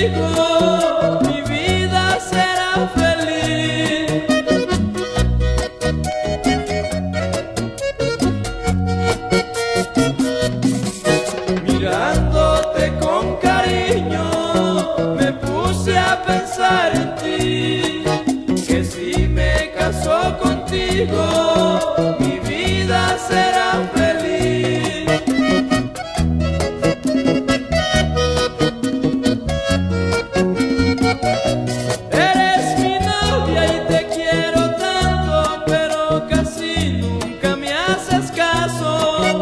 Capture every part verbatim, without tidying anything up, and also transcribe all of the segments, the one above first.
contigo mi vida será feliz. Mirándote con cariño me puse a pensar en ti, que si me caso contigo mi vida será feliz. Eres mi novia y te quiero tanto, pero casi nunca me haces caso.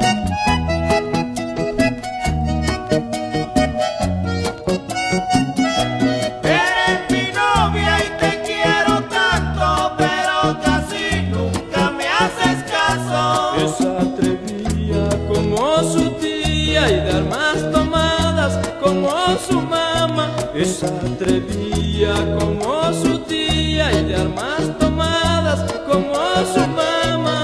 Eres mi novia y te quiero tanto, pero casi nunca me haces caso. Es atrevida como su tía y dar más tomadas como su mamá. Es atrevida como su tía y dar más tomadas como su mamá.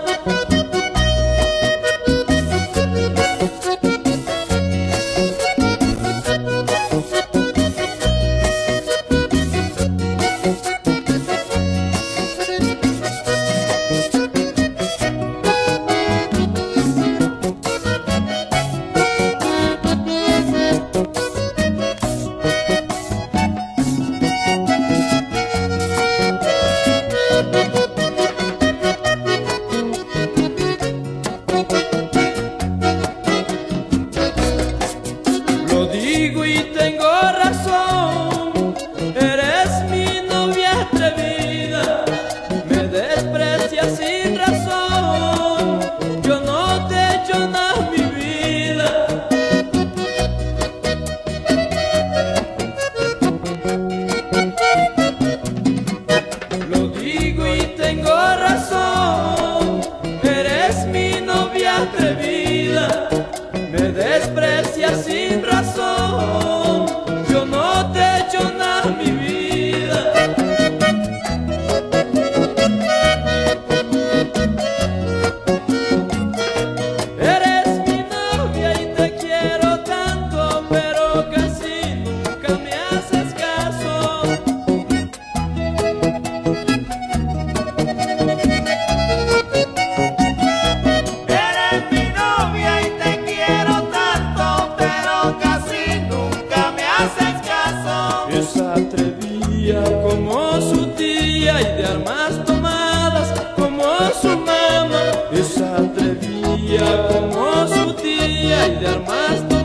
Lo digo y tengo razón, eres mi novia atrevida, me desprecias sin razón, yo no te he hecho nada mi vida. Lo digo y tengo razón, eres mi novia atrevida, me desprecias sin razón, yo no te he hecho nada mi vida. Eres mi novia y te quiero tanto, pero casi nunca me haces caso. Eres mi novia y te quiero tanto, pero casi nunca me haces caso. Es atrevida como su tía y dar más tomadas como su mamá. Es atrevida como su tía y dar más tomadas